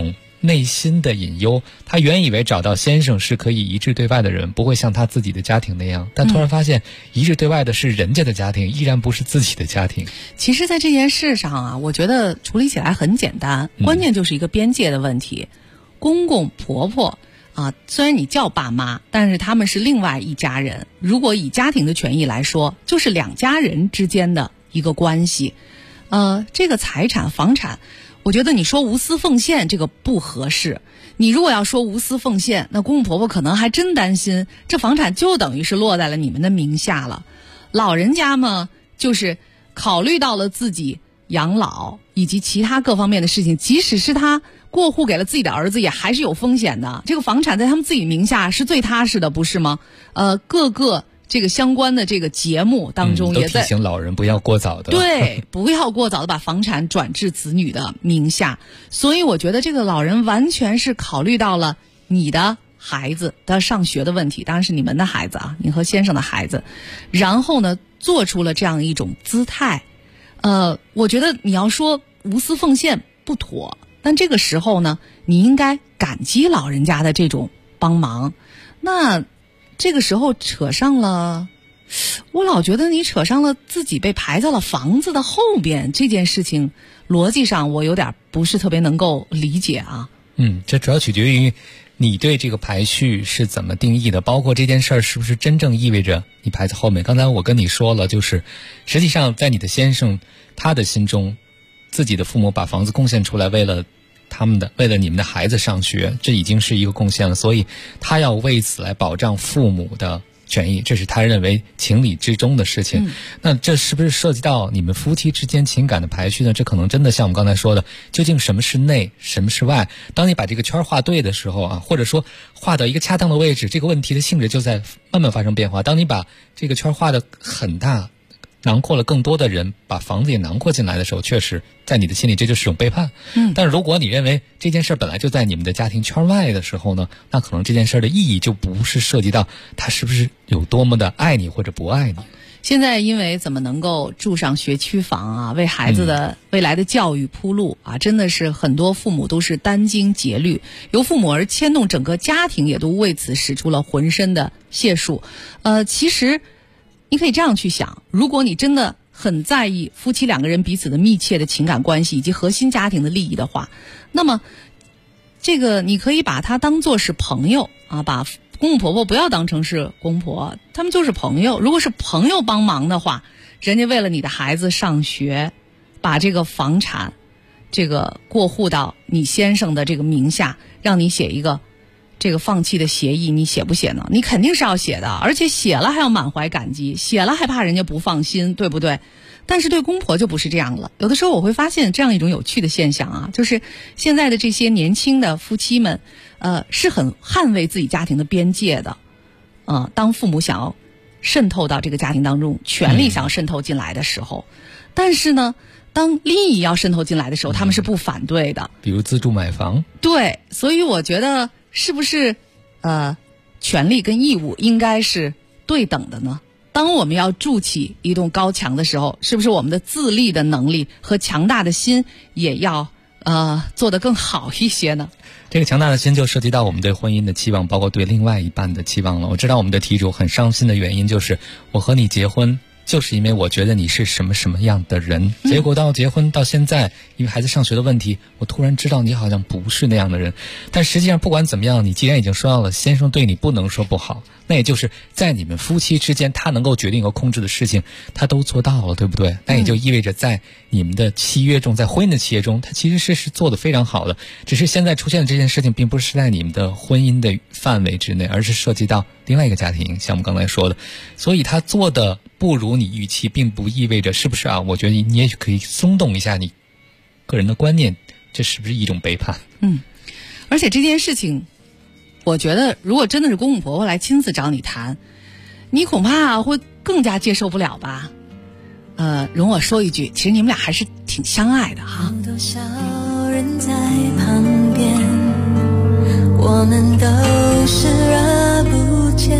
内心的隐忧。她原以为找到先生是可以一致对外的人，不会像她自己的家庭那样，但突然发现一致对外的是人家的家庭，依然不是自己的家庭。 其实在这件事上啊，我觉得处理起来很简单，关键就是一个边界的问题。公公婆婆啊，虽然你叫爸妈，但是他们是另外一家人。如果以家庭的权益来说，就是两家人之间的一个关系。这个财产房产，我觉得你说无私奉献这个不合适。你如果要说无私奉献，那公公婆婆可能还真担心这房产就等于是落在了你们的名下了。老人家嘛，就是考虑到了自己养老以及其他各方面的事情，即使是他过户给了自己的儿子，也还是有风险的。这个房产在他们自己名下是最踏实的，不是吗？各个这个相关的这个节目当中也在都提醒老人不要过早的， 对，不要过早的把房产转至子女的名下。所以我觉得这个老人完全是考虑到了你的孩子的上学的问题，当然是你们的孩子啊，你和先生的孩子，然后呢做出了这样一种姿态。我觉得你要说无私奉献不妥，但这个时候呢，你应该感激老人家的这种帮忙。那这个时候扯上了，我老觉得你扯上了自己被排在了房子的后边这件事情，逻辑上我有点不是特别能够理解啊。 这主要取决于你对这个排序是怎么定义的，包括这件事儿是不是真正意味着你排在后面。刚才我跟你说了，就是实际上在你的先生他的心中，自己的父母把房子贡献出来，为了你们的孩子上学，这已经是一个贡献了，所以他要为此来保障父母的权益，这是他认为情理之中的事情。那这是不是涉及到你们夫妻之间情感的排序呢？这可能真的像我们刚才说的，究竟什么是内，什么是外？当你把这个圈画对的时候啊，或者说画到一个恰当的位置，这个问题的性质就在慢慢发生变化。当你把这个圈画得很大，囊括了更多的人，把房子也囊括进来的时候，确实在你的心里这就是一种背叛。但是如果你认为这件事本来就在你们的家庭圈外的时候呢，那可能这件事的意义就不是涉及到他是不是有多么的爱你或者不爱你。 现在因为怎么能够住上学区房啊，为孩子的未来的教育铺路啊，真的是很多父母都是殚精竭虑，由父母而牵动整个家庭，也都为此使出了浑身的解数。其实你可以这样去想，如果你真的很在意夫妻两个人彼此的密切的情感关系以及核心家庭的利益的话，那么这个你可以把它当作是朋友啊，把公公婆婆不要当成是公婆，他们就是朋友。如果是朋友帮忙的话，人家为了你的孩子上学，把这个房产这个过户到你先生的这个名下，让你写一个这个放弃的协议，你写不写呢？你肯定是要写的，而且写了还要满怀感激，写了还怕人家不放心，对不对？但是对公婆就不是这样了。有的时候我会发现这样一种有趣的现象啊，就是现在的这些年轻的夫妻们，是很捍卫自己家庭的边界的。当父母想要渗透到这个家庭当中，权力想要渗透进来的时候，但是呢，当利益要渗透进来的时候，他们是不反对的。 比如自住买房。 对，所以我觉得是不是权利跟义务应该是对等的呢？当我们要筑起一栋高墙的时候，是不是我们的自立的能力和强大的心也要做得更好一些呢？ 这个强大的心就涉及到我们对婚姻的期望，包括对另外一半的期望了。我知道我们的题主很伤心的原因就是我和你结婚就是因为我觉得你是什么什么样的人，结果到结婚到现在，因为孩子上学的问题，我突然知道你好像不是那样的人。但实际上不管怎么样，你既然已经说到了先生对你不能说不好，那也就是在你们夫妻之间他能够决定和控制的事情他都做到了，对不对？那也就意味着在你们的契约中，在婚姻的契约中，他其实是做得非常好的，只是现在出现的这件事情并不是在你们的婚姻的范围之内，而是涉及到另外一个家庭，像我们刚才说的。所以他做的不如你预期，并不意味着是不是啊？我觉得你也许可以松动一下你个人的观念，这是不是一种背叛？ 而且这件事情，我觉得如果真的是公公婆婆来亲自找你谈，你恐怕会更加接受不了吧？容我说一句，其实你们俩还是挺相爱的哈。 好多小人在旁边，我们都视而不见，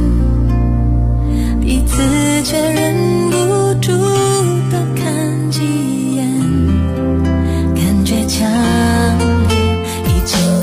彼此却忍不住多看几眼，感觉强烈，已经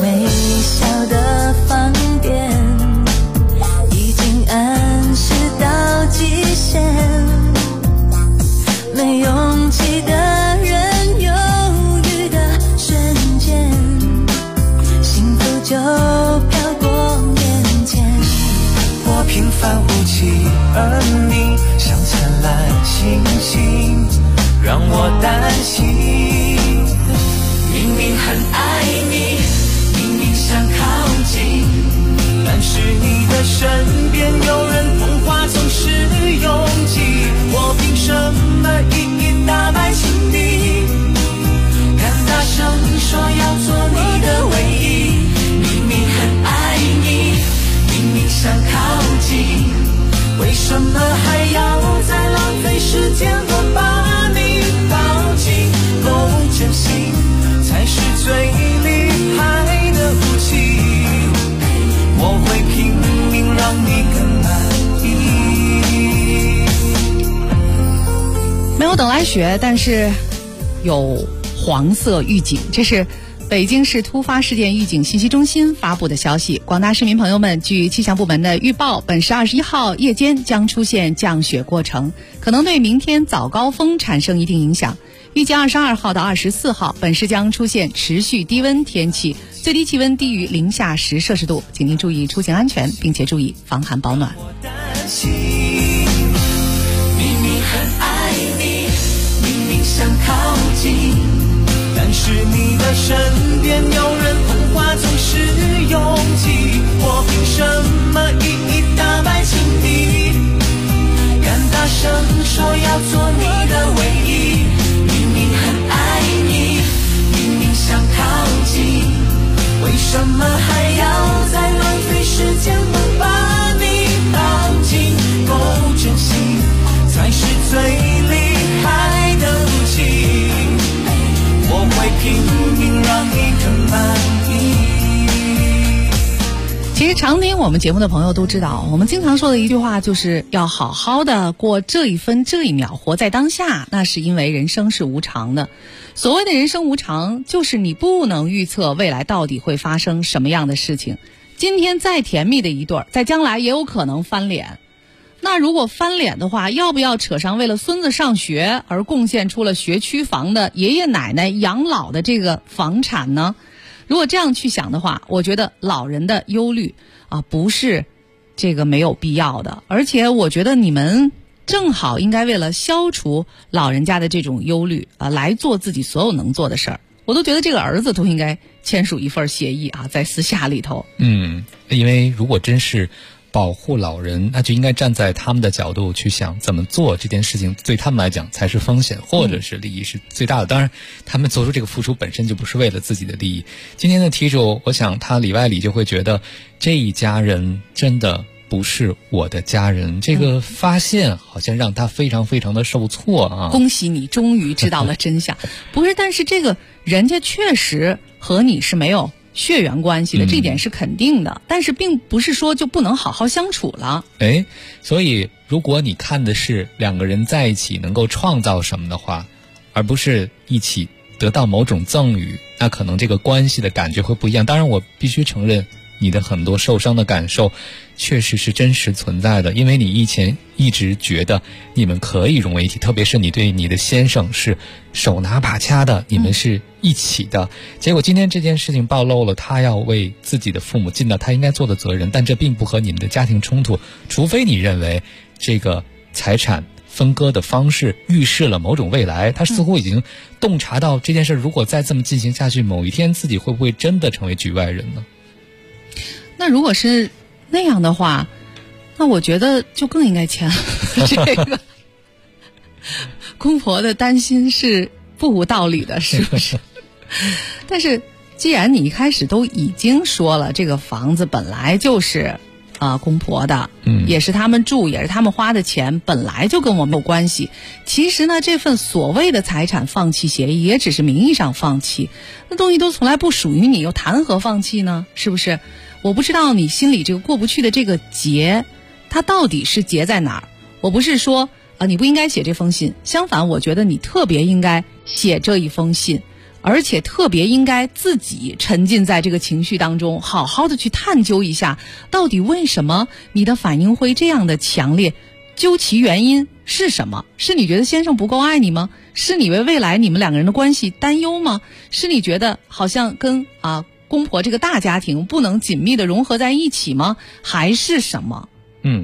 清醒，让我担心。明明很爱你，明明想靠近，但是你的身边有人，童话总是拥挤。我凭什么一一打败情敌？敢大声说要做你的唯一。明明很爱你，明明想靠近，为什么还要再浪费时间？我把你抱紧，够真心才是最厉害的武器。我会拼命让你更满意。 没有等来雪，但是有黄色预警，这是北京市突发事件预警信息中心发布的消息。广大市民朋友们，据气象部门的预报，本市21号夜间将出现降雪过程，可能对明天早高峰产生一定影响。预计22号到24号，本市将出现持续低温天气，最低气温低于零下10摄氏度，请您注意出行安全，并且注意防寒保暖。 明明很爱你，明明想靠近，但是你的身边有人，童话总是拥挤。我凭什么一一打败情敌？敢大声说要做你的唯一。明明很爱你，明明想靠近，为什么还要再浪费时间？我把你抱紧，够真心才是最厉害的武器。我会拼命让你更满意。 其实常听我们节目的朋友都知道，我们经常说的一句话就是要好好的过这一分这一秒，活在当下。那是因为人生是无常的。所谓的人生无常，就是你不能预测未来到底会发生什么样的事情。今天再甜蜜的一对，在将来也有可能翻脸。那如果翻脸的话，要不要扯上为了孙子上学而贡献出了学区房的爷爷奶奶养老的这个房产呢？如果这样去想的话，我觉得老人的忧虑不是这个没有必要的，而且我觉得你们正好应该为了消除老人家的这种忧虑来做自己所有能做的事儿。我都觉得这个儿子都应该签署一份协议在私下里头。 因为如果真是保护老人，那就应该站在他们的角度去想怎么做这件事情，对他们来讲才是风险或者是利益是最大的。当然他们做出这个付出本身就不是为了自己的利益。今天的题主，我想他里外里就会觉得这一家人真的不是我的家人，这个发现好像让他非常非常的受挫啊！ 恭喜你终于知道了真相。不是，但是这个人家确实和你是没有血缘关系的，这点是肯定的，但是并不是说就不能好好相处了。 所以如果你看的是两个人在一起能够创造什么的话，而不是一起得到某种赠与，那可能这个关系的感觉会不一样。当然我必须承认你的很多受伤的感受确实是真实存在的，因为你以前一直觉得你们可以融为一体，特别是你对你的先生是手拿把掐的，你们是一起的。结果今天这件事情暴露了，他要为自己的父母尽到他应该做的责任，但这并不和你们的家庭冲突，除非你认为这个财产分割的方式预示了某种未来。他似乎已经洞察到这件事如果再这么进行下去，某一天自己会不会真的成为局外人呢？ 那如果是那样的话，那我觉得就更应该签这个。公婆的担心是不无道理的，是不是？但是既然你一开始都已经说了，这个房子本来就是公婆的，也是他们住，也是他们花的钱，本来就跟我们有关系。其实呢，这份所谓的财产放弃协议也只是名义上放弃，那东西都从来不属于你，又谈何放弃呢？是不是？我不知道你心里这个过不去的这个结，它到底是结在哪儿？我不是说你不应该写这封信，相反，我觉得你特别应该写这一封信，而且特别应该自己沉浸在这个情绪当中，好好的去探究一下，到底为什么你的反应会这样的强烈，究其原因是什么？是你觉得先生不够爱你吗？是你为未来你们两个人的关系担忧吗？是你觉得好像跟公婆这个大家庭不能紧密的融合在一起吗？还是什么？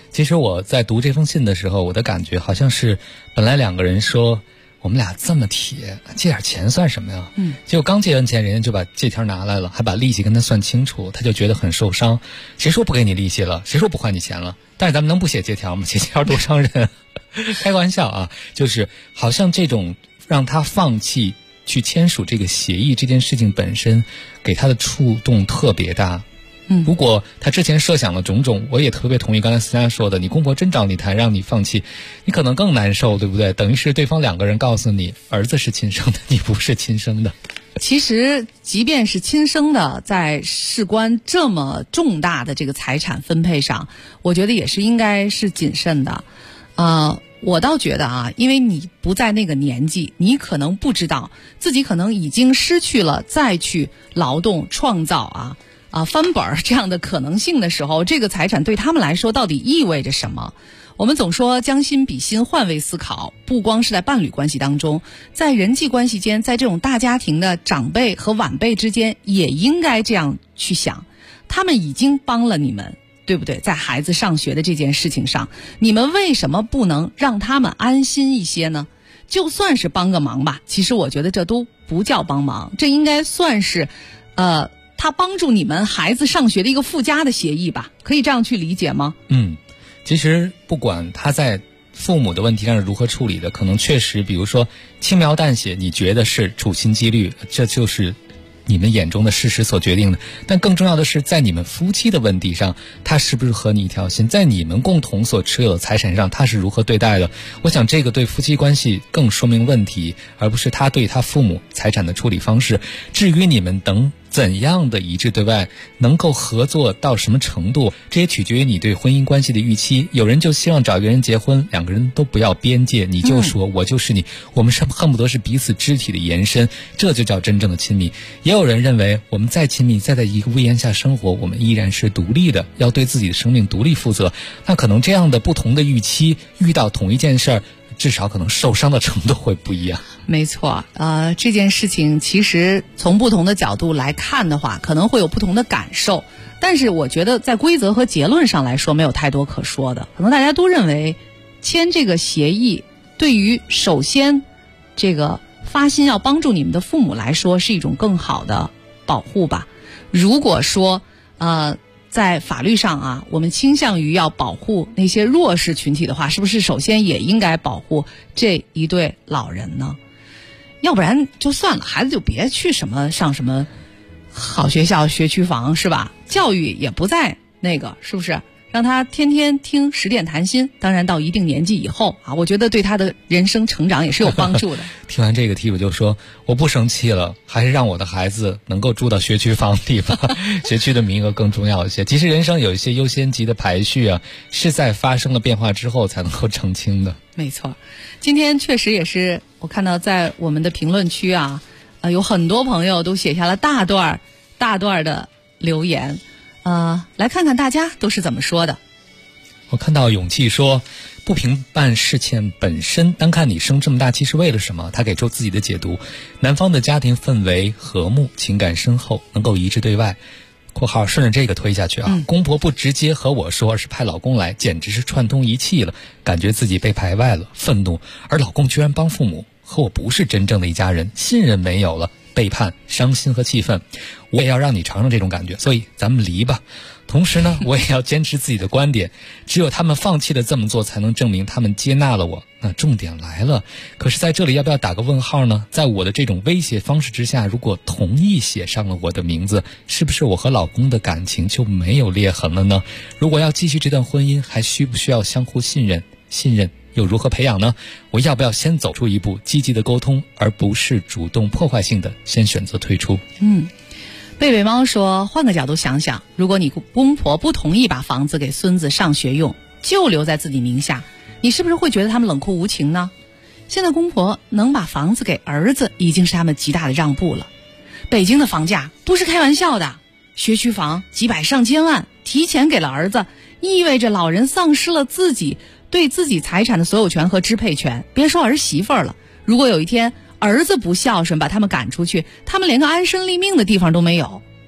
其实我在读这封信的时候，我的感觉好像是本来两个人说我们俩这么铁，借点钱算什么呀？结果刚借完钱，人家就把借条拿来了，还把利息跟他算清楚，他就觉得很受伤。谁说不给你利息了？谁说不还你钱了？但是咱们能不写借条吗？写借条多伤人。开个玩笑啊，就是好像这种让他放弃去签署这个协议这件事情本身，给他的触动特别大。如果他之前设想了种种，我也特别同意刚才思佳说的，你公婆真找你谈让你放弃，你可能更难受，对不对？等于是对方两个人告诉你，儿子是亲生的，你不是亲生的。 其实即便是亲生的，在事关这么重大的这个财产分配上，我觉得也是应该是谨慎的。我倒觉得啊，因为你不在那个年纪，你可能不知道自己可能已经失去了再去劳动创造翻本这样的可能性的时候，这个财产对他们来说到底意味着什么？我们总说将心比心，换位思考，不光是在伴侣关系当中，在人际关系间，在这种大家庭的长辈和晚辈之间，也应该这样去想。他们已经帮了你们，对不对？在孩子上学的这件事情上，你们为什么不能让他们安心一些呢？就算是帮个忙吧，其实我觉得这都不叫帮忙，这应该算是他帮助你们孩子上学的一个附加的协议吧，可以这样去理解吗？ 其实不管他在父母的问题上是如何处理的，可能确实比如说轻描淡写你觉得是处心积虑，这就是你们眼中的事实所决定的，但更重要的是在你们夫妻的问题上，他是不是和你一条心，在你们共同所持有的财产上他是如何对待的。我想这个对夫妻关系更说明问题，而不是他对他父母财产的处理方式。至于你们等怎样的一致对外，能够合作到什么程度，这也取决于你对婚姻关系的预期。有人就希望找一个人结婚，两个人都不要边界，你就说我就是你，我们是恨不得是彼此肢体的延伸，这就叫真正的亲密。也有人认为我们再亲密，再在一个屋檐下生活，我们依然是独立的，要对自己的生命独立负责。那可能这样的不同的预期遇到同一件事儿，至少可能受伤的程度会不一样。 没错，这件事情其实从不同的角度来看的话，可能会有不同的感受，但是我觉得在规则和结论上来说没有太多可说的。可能大家都认为签这个协议对于首先这个发心要帮助你们的父母来说是一种更好的保护吧。如果说在法律上我们倾向于要保护那些弱势群体的话，是不是首先也应该保护这一对老人呢？要不然就算了，孩子就别去上什么好学校学区房，是吧？教育也不在那个，是不是？让他天天听10点谈心，当然到一定年纪以后我觉得对他的人生成长也是有帮助的。 听完这个题我就说我不生气了，还是让我的孩子能够住到学区房里吧。学区的名额更重要一些。其实人生有一些优先级的排序是在发生了变化之后才能够澄清的。 没错，今天确实也是我看到在我们的评论区有很多朋友都写下了大段的留言。来看看大家都是怎么说的。 我看到勇气说，不评判事件本身，单看你生这么大气是为了什么。他给出自己的解读，男方的家庭氛围和睦，情感深厚，能够一致对外。括号顺着这个推下去公婆不直接和我说，而是派老公来，简直是串通一气了，感觉自己被排外了，愤怒。而老公居然帮父母，和我不是真正的一家人，信任没有了，背叛、伤心和气愤。我也要让你尝尝这种感觉，所以咱们离吧。同时呢，我也要坚持自己的观点，只有他们放弃了这么做，才能证明他们接纳了我。那重点来了，可是在这里要不要打个问号呢？在我的这种威胁方式之下，如果同意写上了我的名字，是不是我和老公的感情就没有裂痕了呢？如果要继续这段婚姻，还需不需要相互信任？信任又如何培养呢？我要不要先走出一步，积极的沟通，而不是主动破坏性的先选择退出？ 贝贝猫说，换个角度想想，如果你公婆不同意把房子给孙子上学用，就留在自己名下，你是不是会觉得他们冷酷无情呢？现在公婆能把房子给儿子，已经是他们极大的让步了。北京的房价不是开玩笑的，学区房几百上千万，提前给了儿子，意味着老人丧失了自己对自己财产的所有权和支配权。别说儿媳妇了，如果有一天儿子不孝顺，把他们赶出去，他们连个安身立命的地方都没有。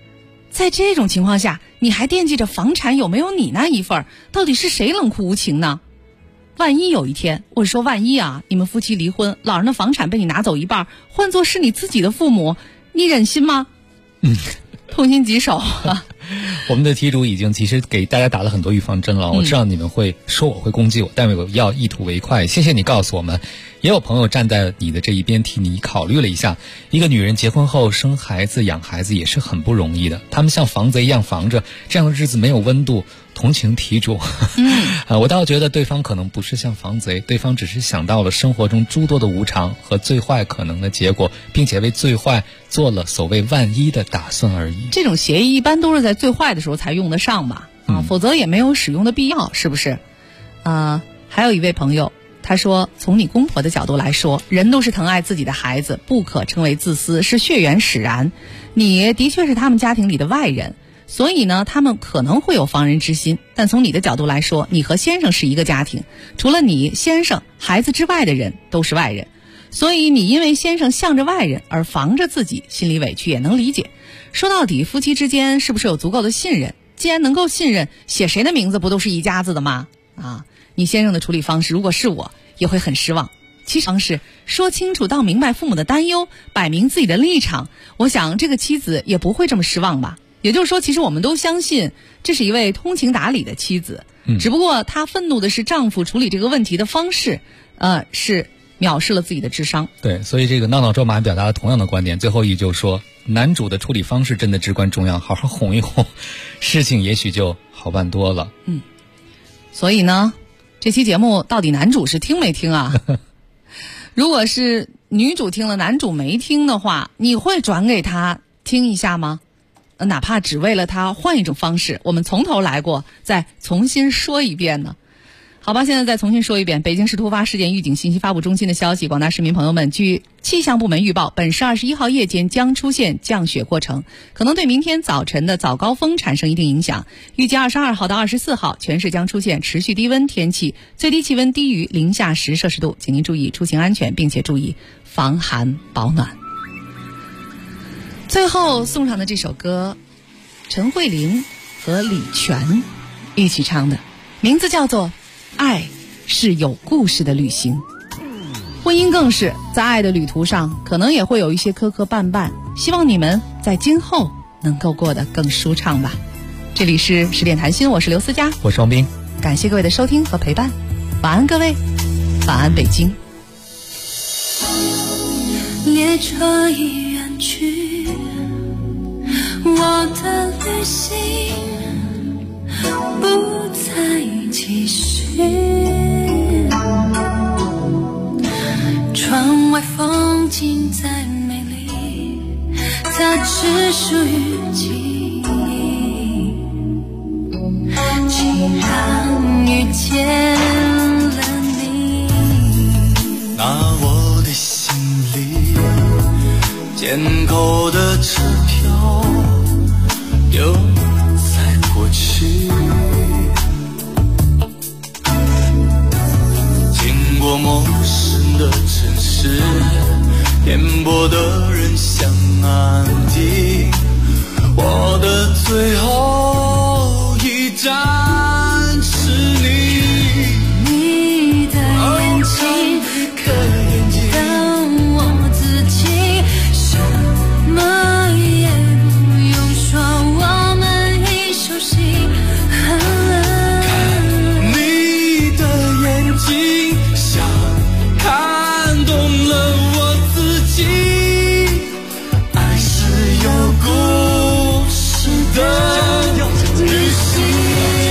在这种情况下，你还惦记着房产有没有你那一份，到底是谁冷酷无情呢？万一有一天，我说万一啊，你们夫妻离婚，老人的房产被你拿走一半，换作是你自己的父母，你忍心吗？痛心疾首啊！ 我们的题主已经其实给大家打了很多预防针了，我知道你们会说我会攻击我，但我要一吐为快。谢谢你告诉我们，也有朋友站在你的这一边替你考虑了一下，一个女人结婚后生孩子养孩子也是很不容易的，他们像防贼一样防着，这样的日子没有温度，同情题主。我倒觉得对方可能不是像防贼，对方只是想到了生活中诸多的无常和最坏可能的结果，并且为最坏做了所谓万一的打算而已。 这种协议一般都是在最坏的时候才用得上吧，否则也没有使用的必要，是不是？还有一位朋友他说，从你公婆的角度来说，人都是疼爱自己的孩子，不可称为自私，是血缘使然。你的确是他们家庭里的外人，所以呢，他们可能会有防人之心，但从你的角度来说，你和先生是一个家庭，除了你先生孩子之外的人都是外人，所以你因为先生向着外人而防着自己，心里委屈也能理解。说到底，夫妻之间是不是有足够的信任？既然能够信任，写谁的名字不都是一家子的吗？你先生的处理方式，如果是我也会很失望。其实方式说清楚道明白父母的担忧，摆明自己的立场，我想这个妻子也不会这么失望吧。也就是说，其实我们都相信这是一位通情达理的妻子，只不过她愤怒的是丈夫处理这个问题的方式，是藐视了自己的智商。 对，所以这个闹闹周马表达了同样的观点，最后一句就是说，男主的处理方式真的至关重要，好好哄一哄，事情也许就好办多了。 所以呢，这期节目到底男主是听没听啊？如果是女主听了，男主没听的话，你会转给他听一下吗？哪怕只为了他换一种方式，我们从头来过，再重新说一遍呢？好吧，现在再重新说一遍。北京市突发事件预警信息发布中心的消息，广大市民朋友们，据气象部门预报，本市21号夜间将出现降雪过程，可能对明天早晨的早高峰产生一定影响。预计22号到24号，全市将出现持续低温天气，最低气温低于零下10摄氏度，请您注意出行安全，并且注意防寒保暖。最后送上的这首歌，陈慧琳和李泉一起唱的，名字叫做爱是有故事的旅行。婚姻更是在爱的旅途上，可能也会有一些磕磕绊绊，希望你们在今后能够过得更舒畅吧。这里是10点谈心，我是刘思佳， 我是王斌， 感谢各位的收听和陪伴，晚安各位，晚安北京。 列车已远去，我的旅行不再继续，窗外风景再美丽，它只属于记忆。既然遇见了你， 拿我的行李，捡口的车票丢在过去，经过陌生的城市，颠簸的人相安定，我的最后一站是你。 你的眼睛让我自己什么也不用说，我们已熟悉。 你的眼睛像看懂了我自己，爱是有故事的旅行。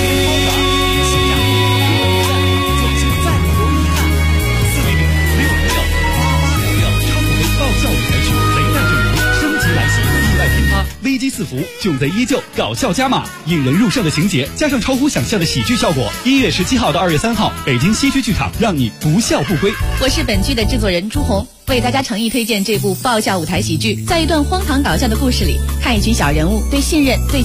危机四伏，囧贼依旧，搞笑加码，引人入胜的情节加上超乎想象的喜剧效果。1月17号到2月3号，北京西区剧场让你不笑不归。 我是本剧的制作人朱红，为大家诚意推荐这部爆笑舞台喜剧。在一段荒唐搞笑的故事里，看一群小人物对信任、对